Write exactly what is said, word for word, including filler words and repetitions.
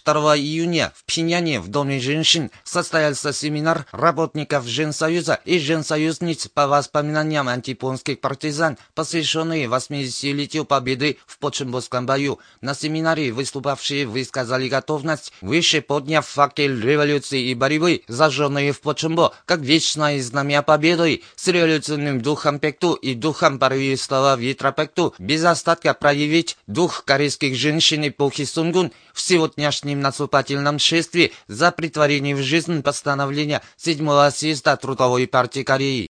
второго июня в Пхеньяне в Доме женщин состоялся семинар работников Женсоюза и женсоюзниц по воспоминаниям антияпонских партизан, посвященный восьмидесятилетию победы в Почембургском бою. На семинаре выступавшие высказали готовность, выше подняв факел революции и борьбы, зажженные в Почембо, как вечное знамя победы, с революционным духом пекту и духом порывистого ветра пекту, без остатка проявить дух корейских женщин эпохи Сунгун в сегодняшнем наступательном шествии за претворение в жизнь постановления седьмого съезда Трудовой партии Кореи.